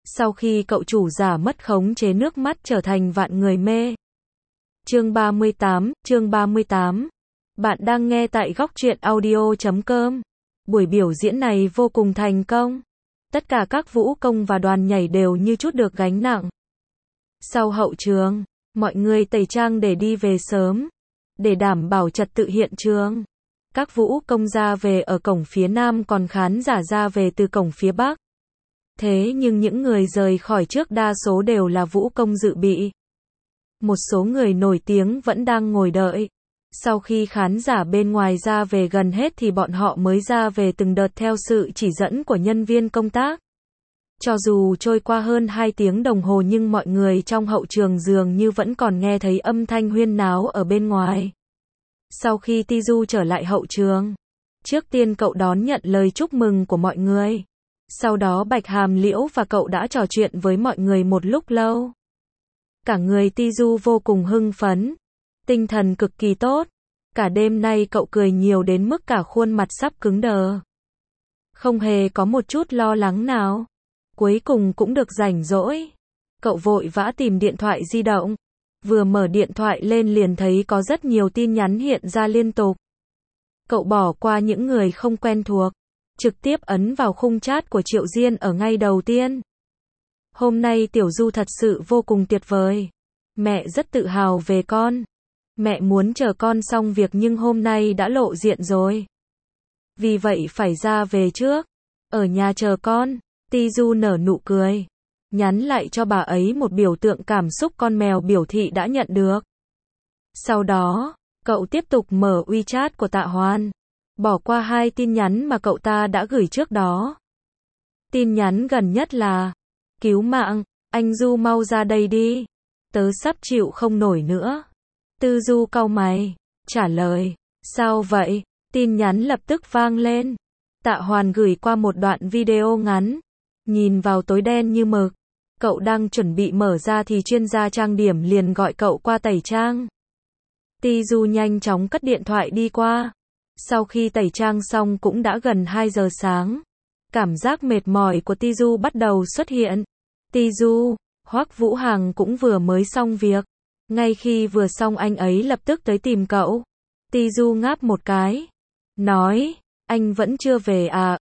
Sau khi cậu chủ giả mất khống chế nước mắt trở thành vạn người mê. Chương 38. Bạn đang nghe tại góc truyện audio.com. Buổi biểu diễn này vô cùng thành công. Tất cả các vũ công và đoàn nhảy đều như trút được gánh nặng. Sau hậu trường, mọi người tẩy trang để đi về sớm, để đảm bảo trật tự hiện trường. Các vũ công ra về ở cổng phía nam, còn khán giả ra về từ cổng phía bắc. Thế nhưng những người rời khỏi trước đa số đều là vũ công dự bị. Một số người nổi tiếng vẫn đang ngồi đợi. Sau khi khán giả bên ngoài ra về gần hết thì bọn họ mới ra về từng đợt theo sự chỉ dẫn của nhân viên công tác. Cho dù trôi qua hơn 2 tiếng đồng hồ nhưng mọi người trong hậu trường dường như vẫn còn nghe thấy âm thanh huyên náo ở bên ngoài. Sau khi Tizu trở lại hậu trường, trước tiên cậu đón nhận lời chúc mừng của mọi người. Sau đó Bạch Hàm Liễu và cậu đã trò chuyện với mọi người một lúc lâu. Cả người Tizu vô cùng hưng phấn, tinh thần cực kỳ tốt. Cả đêm nay cậu cười nhiều đến mức cả khuôn mặt sắp cứng đờ. Không hề có một chút lo lắng nào. Cuối cùng cũng được rảnh rỗi. Cậu vội vã tìm điện thoại di động. Vừa mở điện thoại lên liền thấy có rất nhiều tin nhắn hiện ra liên tục. Cậu bỏ qua những người không quen thuộc, trực tiếp ấn vào khung chat của Triệu Diên ở ngay đầu tiên. Hôm nay Tiểu Du thật sự vô cùng tuyệt vời. Mẹ rất tự hào về con. Mẹ muốn chờ con xong việc nhưng hôm nay đã lộ diện rồi. Vì vậy phải ra về trước. Ở nhà chờ con. Tizu nở nụ cười. Nhắn lại cho bà ấy một biểu tượng cảm xúc con mèo biểu thị đã nhận được. Sau đó, cậu tiếp tục mở WeChat của Tạ Hoan. Bỏ qua 2 tin nhắn mà cậu ta đã gửi trước đó. Tin nhắn gần nhất là: cứu mạng, anh Du mau ra đây đi. Tớ sắp chịu không nổi nữa. Tư Du cau mày, trả lời: sao vậy? Tin nhắn lập tức vang lên. Tạ Hoàn gửi qua một đoạn video ngắn. Nhìn vào tối đen như mực. Cậu đang chuẩn bị mở ra thì chuyên gia trang điểm liền gọi cậu qua tẩy trang. Tizu nhanh chóng cất điện thoại đi qua. Sau khi tẩy trang xong cũng đã gần 2 giờ sáng. Cảm giác mệt mỏi của Tizu bắt đầu xuất hiện. Tizu, Hoắc Vũ Hằng cũng vừa mới xong việc. Ngay khi vừa xong anh ấy lập tức tới tìm cậu. Tizu ngáp một cái. Nói, anh vẫn chưa về à?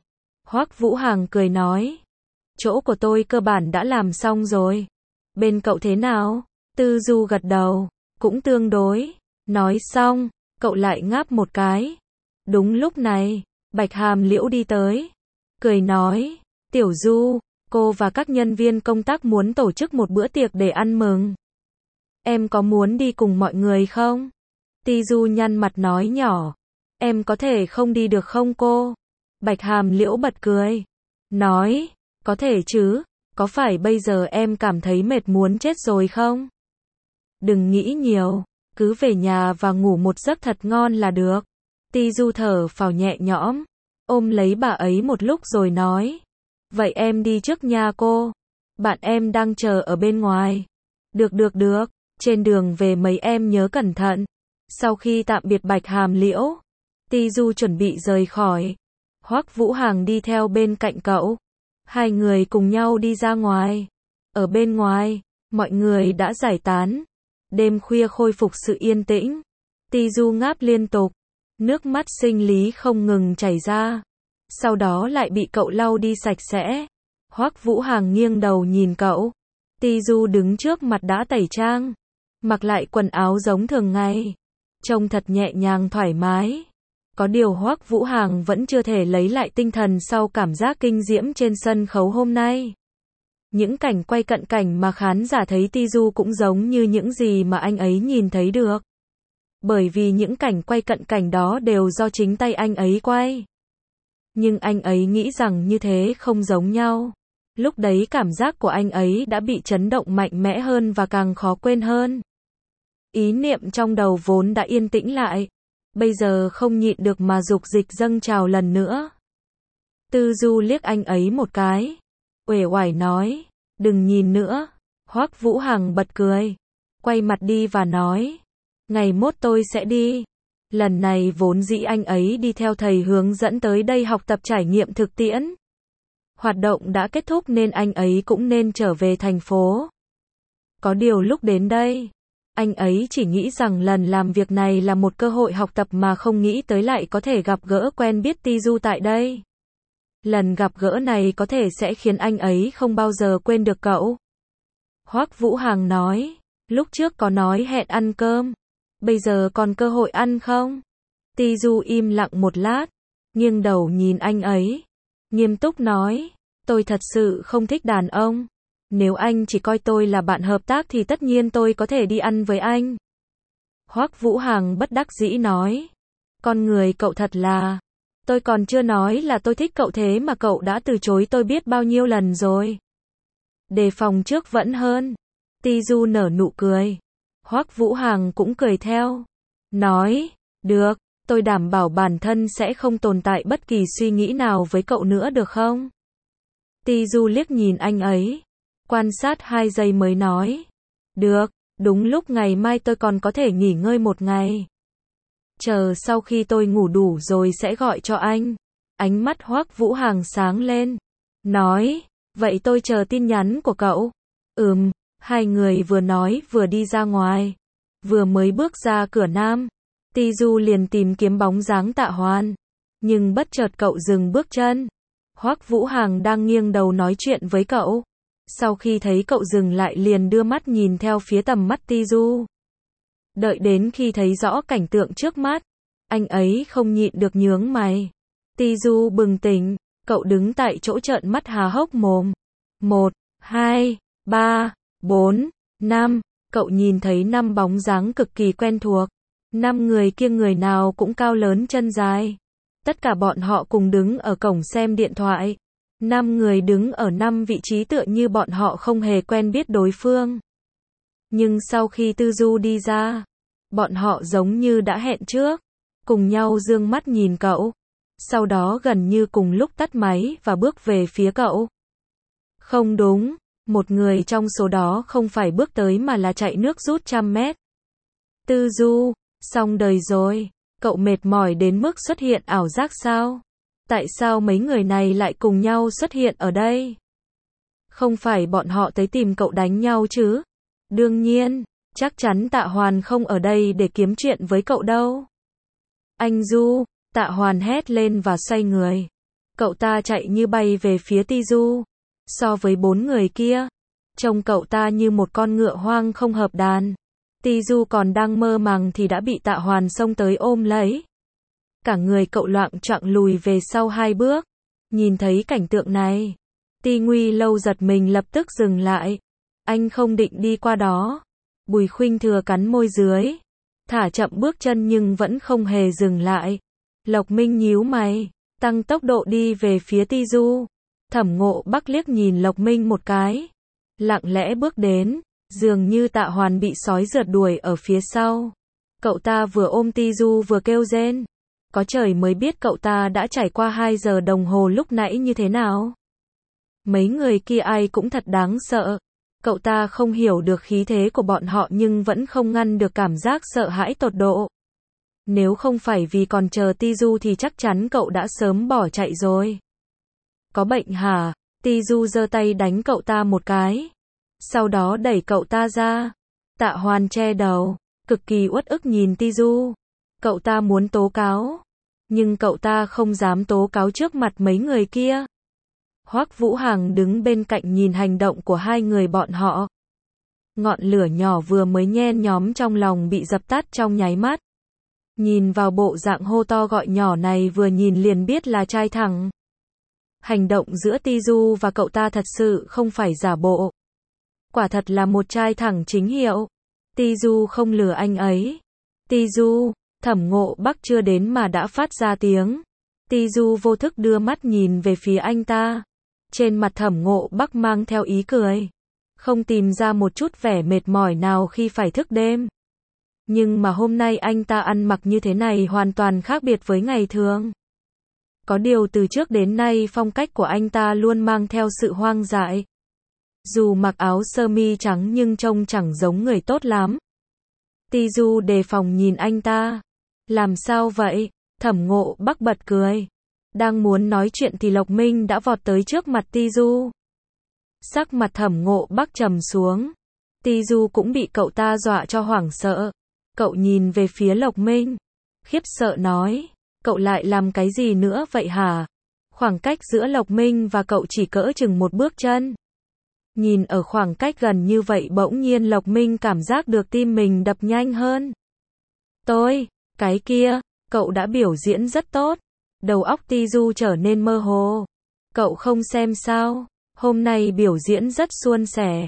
Hoắc Vũ Hằng cười nói. Chỗ của tôi cơ bản đã làm xong rồi. Bên cậu thế nào? Tizu gật đầu. Cũng tương đối. Nói xong, cậu lại ngáp một cái. Đúng lúc này, Bạch Hàm Liễu đi tới. Cười nói, Tiểu Du, cô và các nhân viên công tác muốn tổ chức một bữa tiệc để ăn mừng. Em có muốn đi cùng mọi người không? Tizu nhăn mặt nói nhỏ. Em có thể không đi được không cô? Bạch Hàm Liễu bật cười. Nói, có thể chứ, có phải bây giờ em cảm thấy mệt muốn chết rồi không? Đừng nghĩ nhiều, cứ về nhà và ngủ một giấc thật ngon là được. Tizu thở phào nhẹ nhõm, ôm lấy bà ấy một lúc rồi nói. Vậy em đi trước nha cô. Bạn em đang chờ ở bên ngoài. Được. Trên đường về mấy em nhớ cẩn thận. Sau khi tạm biệt Bạch Hàm Liễu, Tizu chuẩn bị rời khỏi. Hoắc Vũ Hằng đi theo bên cạnh cậu. Hai người cùng nhau đi ra ngoài. Ở bên ngoài, mọi người đã giải tán. Đêm khuya khôi phục sự yên tĩnh. Tizu ngáp liên tục. Nước mắt sinh lý không ngừng chảy ra. Sau đó lại bị cậu lau đi sạch sẽ. Hoắc Vũ Hằng nghiêng đầu nhìn cậu. Tizu đứng trước mặt đã tẩy trang. Mặc lại quần áo giống thường ngày. Trông thật nhẹ nhàng thoải mái. Có điều Hoắc Vũ Hằng vẫn chưa thể lấy lại tinh thần sau cảm giác kinh diễm trên sân khấu hôm nay. Những cảnh quay cận cảnh mà khán giả thấy Tizu cũng giống như những gì mà anh ấy nhìn thấy được. Bởi vì những cảnh quay cận cảnh đó đều do chính tay anh ấy quay. Nhưng anh ấy nghĩ rằng như thế không giống nhau. Lúc đấy cảm giác của anh ấy đã bị chấn động mạnh mẽ hơn và càng khó quên hơn. Ý niệm trong đầu vốn đã yên tĩnh lại. Bây giờ không nhịn được mà dục dịch dâng trào lần nữa. Tư Du liếc anh ấy một cái. Uể oải nói. Đừng nhìn nữa. Hoắc Vũ Hằng bật cười. Quay mặt đi và nói. Ngày mốt tôi sẽ đi. Lần này vốn dĩ anh ấy đi theo thầy hướng dẫn tới đây học tập trải nghiệm thực tiễn. Hoạt động đã kết thúc nên anh ấy cũng nên trở về thành phố. Có điều lúc đến đây, anh ấy chỉ nghĩ rằng lần làm việc này là một cơ hội học tập mà không nghĩ tới lại có thể gặp gỡ quen biết Ti-du tại đây. Lần gặp gỡ này có thể sẽ khiến anh ấy không bao giờ quên được cậu. Hoắc Vũ Hằng nói, lúc trước có nói hẹn ăn cơm, bây giờ còn cơ hội ăn không? Ti-du im lặng một lát, nghiêng đầu nhìn anh ấy, nghiêm túc nói, tôi thật sự không thích đàn ông. Nếu anh chỉ coi tôi là bạn hợp tác thì tất nhiên tôi có thể đi ăn với anh. Hoắc Vũ Hằng bất đắc dĩ nói, con người cậu thật là, tôi còn chưa nói là tôi thích cậu thế mà cậu đã từ chối tôi biết bao nhiêu lần rồi. Đề phòng trước vẫn hơn. Ti-du nở nụ cười. Hoắc Vũ Hằng cũng cười theo. Nói, được, tôi đảm bảo bản thân sẽ không tồn tại bất kỳ suy nghĩ nào với cậu nữa được không? Ti-du liếc nhìn anh ấy, quan sát 2 giây mới nói. Được, đúng lúc ngày mai tôi còn có thể nghỉ ngơi một ngày. Chờ sau khi tôi ngủ đủ rồi sẽ gọi cho anh. Ánh mắt Hoắc Vũ Hằng sáng lên. Nói, vậy tôi chờ tin nhắn của cậu. Hai người vừa nói vừa đi ra ngoài. Vừa mới bước ra cửa nam, Ti-du liền tìm kiếm bóng dáng Tạ Hoàn. Nhưng bất chợt cậu dừng bước chân. Hoắc Vũ Hằng đang nghiêng đầu nói chuyện với cậu. Sau khi thấy cậu dừng lại liền đưa mắt nhìn theo phía tầm mắt Ti-du. Đợi đến khi thấy rõ cảnh tượng trước mắt, anh ấy không nhịn được nhướng mày. Ti-du bừng tỉnh, cậu đứng tại chỗ trợn mắt há hốc mồm. 1, 2, 3, 4, 5, cậu nhìn thấy 5 bóng dáng cực kỳ quen thuộc. 5 người kia người nào cũng cao lớn chân dài. Tất cả bọn họ cùng đứng ở cổng xem điện thoại. 5 người đứng ở 5 vị trí tựa như bọn họ không hề quen biết đối phương. Nhưng sau khi Ti-du đi ra, bọn họ giống như đã hẹn trước, cùng nhau dương mắt nhìn cậu. Sau đó gần như cùng lúc tắt máy và bước về phía cậu. Không đúng, một người trong số đó không phải bước tới mà là chạy nước rút 100 mét. Ti-du, xong đời rồi, cậu mệt mỏi đến mức xuất hiện ảo giác sao? Tại sao mấy người này lại cùng nhau xuất hiện ở đây? Không phải bọn họ tới tìm cậu đánh nhau chứ? Đương nhiên, chắc chắn Tạ Hoàn không ở đây để kiếm chuyện với cậu đâu. Anh Du, Tạ Hoàn hét lên và xoay người. Cậu ta chạy như bay về phía Ti-du. So với 4 người kia, trông cậu ta như một con ngựa hoang không hợp đàn. Ti-du còn đang mơ màng thì đã bị Tạ Hoàn xông tới ôm lấy. Cả người cậu loạng choạng lùi về sau 2 bước. Nhìn thấy cảnh tượng này, Ti Nguy Lâu giật mình lập tức dừng lại. Anh không định đi qua đó. Bùi Khuynh Thừa cắn môi dưới, thả chậm bước chân nhưng vẫn không hề dừng lại. Lộc Minh nhíu mày, tăng tốc độ đi về phía Ti-du. Thẩm Ngộ Bắc liếc nhìn Lộc Minh một cái, lặng lẽ bước đến, dường như Tạ Hoàn bị sói rượt đuổi ở phía sau. Cậu ta vừa ôm Ti-du vừa kêu rên. Có trời mới biết cậu ta đã trải qua 2 giờ đồng hồ lúc nãy như thế nào. Mấy người kia ai cũng thật đáng sợ. Cậu ta không hiểu được khí thế của bọn họ nhưng vẫn không ngăn được cảm giác sợ hãi tột độ. Nếu không phải vì còn chờ Ti-du thì chắc chắn cậu đã sớm bỏ chạy rồi. Có bệnh hả? Ti-du giơ tay đánh cậu ta một cái. Sau đó đẩy cậu ta ra. Tạ Hoàn che đầu, cực kỳ uất ức nhìn Ti-du. Cậu ta muốn tố cáo, nhưng cậu ta không dám tố cáo trước mặt mấy người kia. Hoắc Vũ Hằng đứng bên cạnh nhìn hành động của 2 người bọn họ. Ngọn lửa nhỏ vừa mới nhen nhóm trong lòng bị dập tắt trong nháy mắt. Nhìn vào bộ dạng hô to gọi nhỏ này vừa nhìn liền biết là trai thẳng. Hành động giữa Ti-du và cậu ta thật sự không phải giả bộ. Quả thật là một trai thẳng chính hiệu. Ti-du không lừa anh ấy. Ti-du, Thẩm Ngộ Bắc chưa đến mà đã phát ra tiếng. Ti-du vô thức đưa mắt nhìn về phía anh ta. Trên mặt Thẩm Ngộ Bắc mang theo ý cười. Không tìm ra một chút vẻ mệt mỏi nào khi phải thức đêm. Nhưng mà hôm nay anh ta ăn mặc như thế này hoàn toàn khác biệt với ngày thường. Có điều từ trước đến nay phong cách của anh ta luôn mang theo sự hoang dại. Dù mặc áo sơ mi trắng nhưng trông chẳng giống người tốt lắm. Ti-du đề phòng nhìn anh ta. Làm sao vậy? Thẩm Ngộ Bắc bật cười. Đang muốn nói chuyện thì Lộc Minh đã vọt tới trước mặt Ti Du. Sắc mặt Thẩm Ngộ Bắc trầm xuống. Ti Du cũng bị cậu ta dọa cho hoảng sợ. Cậu nhìn về phía Lộc Minh, khiếp sợ nói, cậu lại làm cái gì nữa vậy hả? Khoảng cách giữa Lộc Minh và cậu chỉ cỡ chừng một bước chân. Nhìn ở khoảng cách gần như vậy bỗng nhiên Lộc Minh cảm giác được tim mình đập nhanh hơn. Cái kia, cậu đã biểu diễn rất tốt. Đầu óc Ti Du trở nên mơ hồ. Cậu không xem sao? Hôm nay biểu diễn rất suôn sẻ.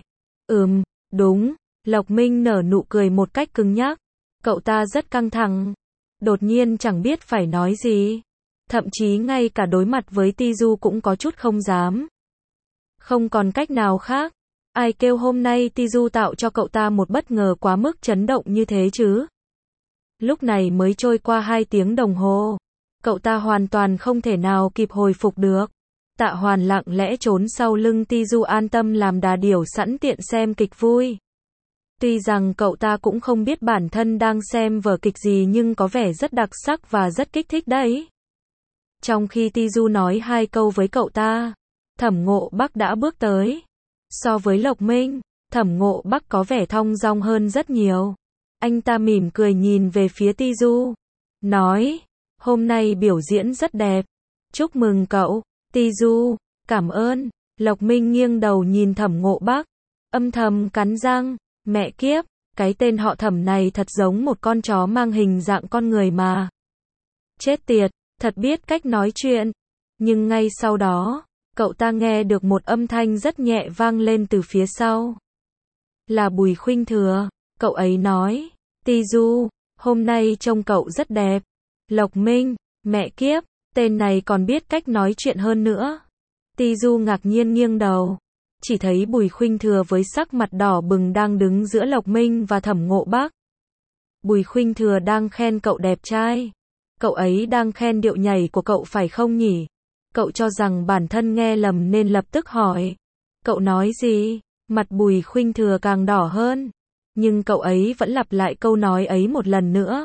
Đúng. Lộc Minh nở nụ cười một cách cứng nhắc. Cậu ta rất căng thẳng. Đột nhiên chẳng biết phải nói gì. Thậm chí ngay cả đối mặt với Ti Du cũng có chút không dám. Không còn cách nào khác. Ai kêu hôm nay Ti Du tạo cho cậu ta một bất ngờ quá mức chấn động như thế chứ? Lúc này mới trôi qua 2 tiếng đồng hồ. Cậu ta hoàn toàn không thể nào kịp hồi phục được. Tạ Hoàn lặng lẽ trốn sau lưng Ti Du an tâm làm đà điểu sẵn tiện xem kịch vui. Tuy rằng cậu ta cũng không biết bản thân đang xem vở kịch gì nhưng có vẻ rất đặc sắc và rất kích thích đấy. Trong khi Ti Du nói 2 câu với cậu ta, Thẩm Ngộ Bắc đã bước tới. So với Lộc Minh, Thẩm Ngộ Bắc có vẻ thong dong hơn rất nhiều. Anh ta mỉm cười nhìn về phía Ti Du, nói, hôm nay biểu diễn rất đẹp. Chúc mừng cậu. Ti Du, cảm ơn. Lộc Minh nghiêng đầu nhìn Thẩm Ngộ Bắc, âm thầm cắn răng, mẹ kiếp, cái tên họ Thẩm này thật giống một con chó mang hình dạng con người mà. Chết tiệt, thật biết cách nói chuyện. Nhưng ngay sau đó, cậu ta nghe được một âm thanh rất nhẹ vang lên từ phía sau. Là Bùi Khuynh Thừa, cậu ấy nói, Ti Du, hôm nay trông cậu rất đẹp. Lộc Minh, mẹ kiếp, tên này còn biết cách nói chuyện hơn nữa. Ti Du ngạc nhiên nghiêng đầu, chỉ thấy Bùi Khuynh Thừa với sắc mặt đỏ bừng đang đứng giữa Lộc Minh và Thẩm Ngộ Bắc. Bùi Khuynh Thừa đang khen cậu đẹp trai. Cậu ấy đang khen điệu nhảy của cậu phải không nhỉ? Cậu cho rằng bản thân nghe lầm nên lập tức hỏi. Cậu nói gì? Mặt Bùi Khuynh Thừa càng đỏ hơn. Nhưng cậu ấy vẫn lặp lại câu nói ấy một lần nữa.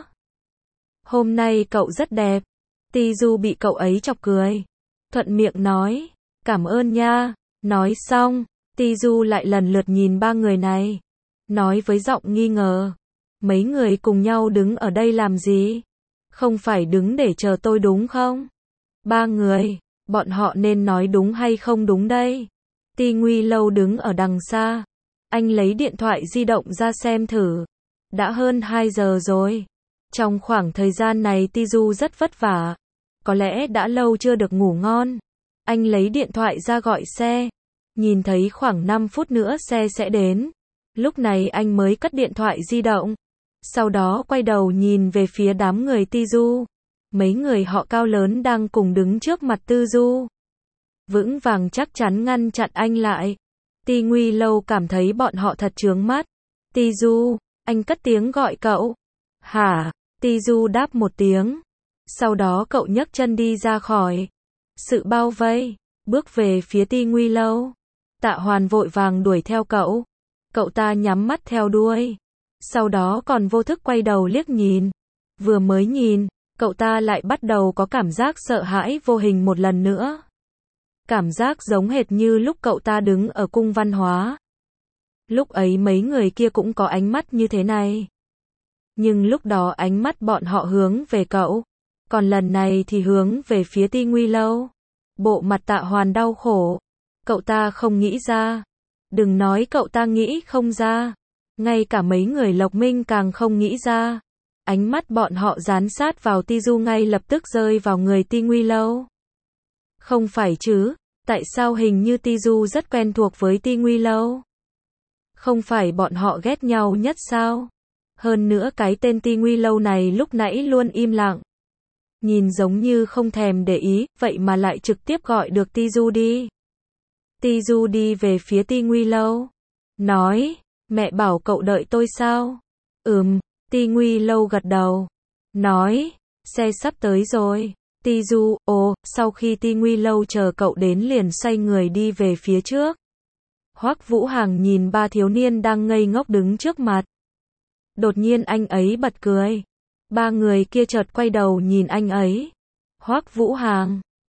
Hôm nay cậu rất đẹp. Ti Du bị cậu ấy chọc cười. Thuận miệng nói, cảm ơn nha. Nói xong, Ti Du lại lần lượt nhìn 3 người này. Nói với giọng nghi ngờ. Mấy người cùng nhau đứng ở đây làm gì? Không phải đứng để chờ tôi đúng không? 3 người, bọn họ nên nói đúng hay không đúng đây? Ti Nguy Lâu đứng ở đằng xa. Anh lấy điện thoại di động ra xem thử. Đã hơn 2 giờ rồi. Trong khoảng thời gian này Ti Du rất vất vả. Có lẽ đã lâu chưa được ngủ ngon. Anh lấy điện thoại ra gọi xe. Nhìn thấy khoảng 5 phút nữa xe sẽ đến. Lúc này anh mới cất điện thoại di động. Sau đó quay đầu nhìn về phía đám người Ti Du. Mấy người họ cao lớn đang cùng đứng trước mặt Ti Du. Vững vàng chắc chắn ngăn chặn anh lại. Ti Nguy Lâu cảm thấy bọn họ thật chướng mắt. Ti Du, anh cất tiếng gọi cậu. Hả? Ti Du đáp một tiếng. Sau đó cậu nhấc chân đi ra khỏi sự bao vây, bước về phía Ti Nguy Lâu. Tạ Hoàn vội vàng đuổi theo cậu. Cậu ta nhắm mắt theo đuôi. Sau đó còn vô thức quay đầu liếc nhìn. Vừa mới nhìn, cậu ta lại bắt đầu có cảm giác sợ hãi vô hình một lần nữa. Cảm giác giống hệt như lúc cậu ta đứng ở cung văn hóa. Lúc ấy mấy người kia cũng có ánh mắt như thế này. Nhưng lúc đó ánh mắt bọn họ hướng về cậu. Còn lần này thì hướng về phía Ti Nguy Lâu. Bộ mặt Tạ Hoàn đau khổ. Cậu ta không nghĩ ra. Đừng nói cậu ta nghĩ không ra. Ngay cả mấy người Lộc Minh càng không nghĩ ra. Ánh mắt bọn họ dán sát vào Ti Du ngay lập tức rơi vào người Ti Nguy Lâu. Không phải chứ, tại sao hình như Ti Du rất quen thuộc với Ti Nguy Lâu? Không phải bọn họ ghét nhau nhất sao? Hơn nữa cái tên Ti Nguy Lâu này lúc nãy luôn im lặng. Nhìn giống như không thèm để ý, vậy mà lại trực tiếp gọi được Ti Du đi. Ti Du đi về phía Ti Nguy Lâu. Nói, mẹ bảo cậu đợi tôi sao? Ti Nguy Lâu gật đầu. Nói, xe sắp tới rồi. Ti Du, sau khi Ti Nguy Lâu chờ cậu đến liền xoay người đi về phía trước. Hoắc Vũ Hằng nhìn 3 thiếu niên đang ngây ngốc đứng trước mặt. Đột nhiên anh ấy bật cười. 3 người kia chợt quay đầu nhìn anh ấy. Hoắc Vũ Hằng,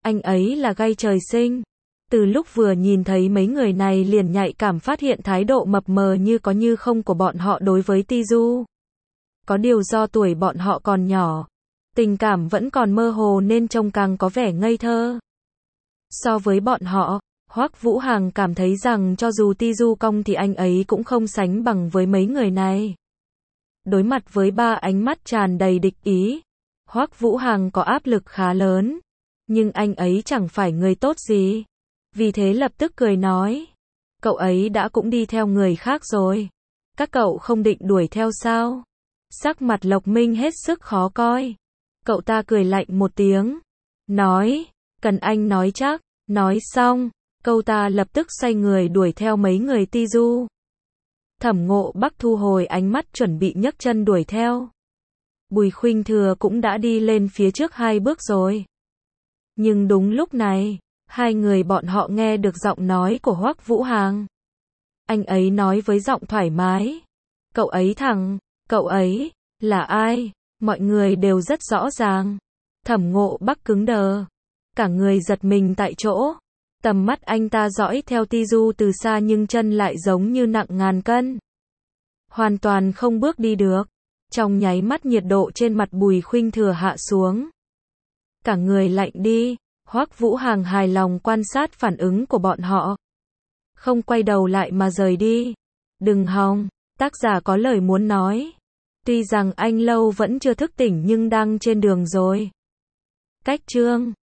Anh ấy là gay trời sinh. Từ lúc vừa nhìn thấy mấy người này liền nhạy cảm phát hiện thái độ mập mờ như có như không của bọn họ đối với Ti Du. Có điều do tuổi bọn họ còn nhỏ, tình cảm vẫn còn mơ hồ nên trông càng có vẻ ngây thơ. So với bọn họ, Hoắc Vũ Hằng cảm thấy rằng cho dù Ti Du cong thì anh ấy cũng không sánh bằng với mấy người này. Đối mặt với ba ánh mắt tràn đầy địch ý, Hoắc Vũ Hằng có áp lực khá lớn, nhưng anh ấy chẳng phải người tốt gì. Vì thế lập tức cười nói, cậu ấy đã cũng đi theo người khác rồi. Các cậu không định đuổi theo sao? Sắc mặt Lộc Minh hết sức khó coi. Cậu ta cười lạnh một tiếng, nói, cần anh nói chắc. Nói xong, cậu ta lập tức xoay người đuổi theo mấy người Ti Du. Thẩm Ngộ Bắc thu hồi ánh mắt chuẩn bị nhấc chân đuổi theo. Bùi Khuynh Thừa cũng đã đi lên phía trước 2 bước rồi. Nhưng đúng lúc này, hai người bọn họ nghe được giọng nói của Hoắc Vũ Hằng. Anh ấy nói với giọng thoải mái, cậu ấy cậu ấy, là ai? Mọi người đều rất rõ ràng. Thẩm Ngộ Bắc cứng đờ, cả người giật mình tại chỗ. Tầm mắt anh ta dõi theo Ti Du từ xa nhưng chân lại giống như nặng ngàn cân. Hoàn toàn không bước đi được. Trong nháy mắt nhiệt độ trên mặt Bùi Khuynh Thừa hạ xuống. Cả người lạnh đi. Hoắc Vũ Hằng hài lòng quan sát phản ứng của bọn họ. Không quay đầu lại mà rời đi. Đừng hòng, tác giả có lời muốn nói. Tuy rằng anh Lâu vẫn chưa thức tỉnh nhưng đang trên đường rồi. Cách chương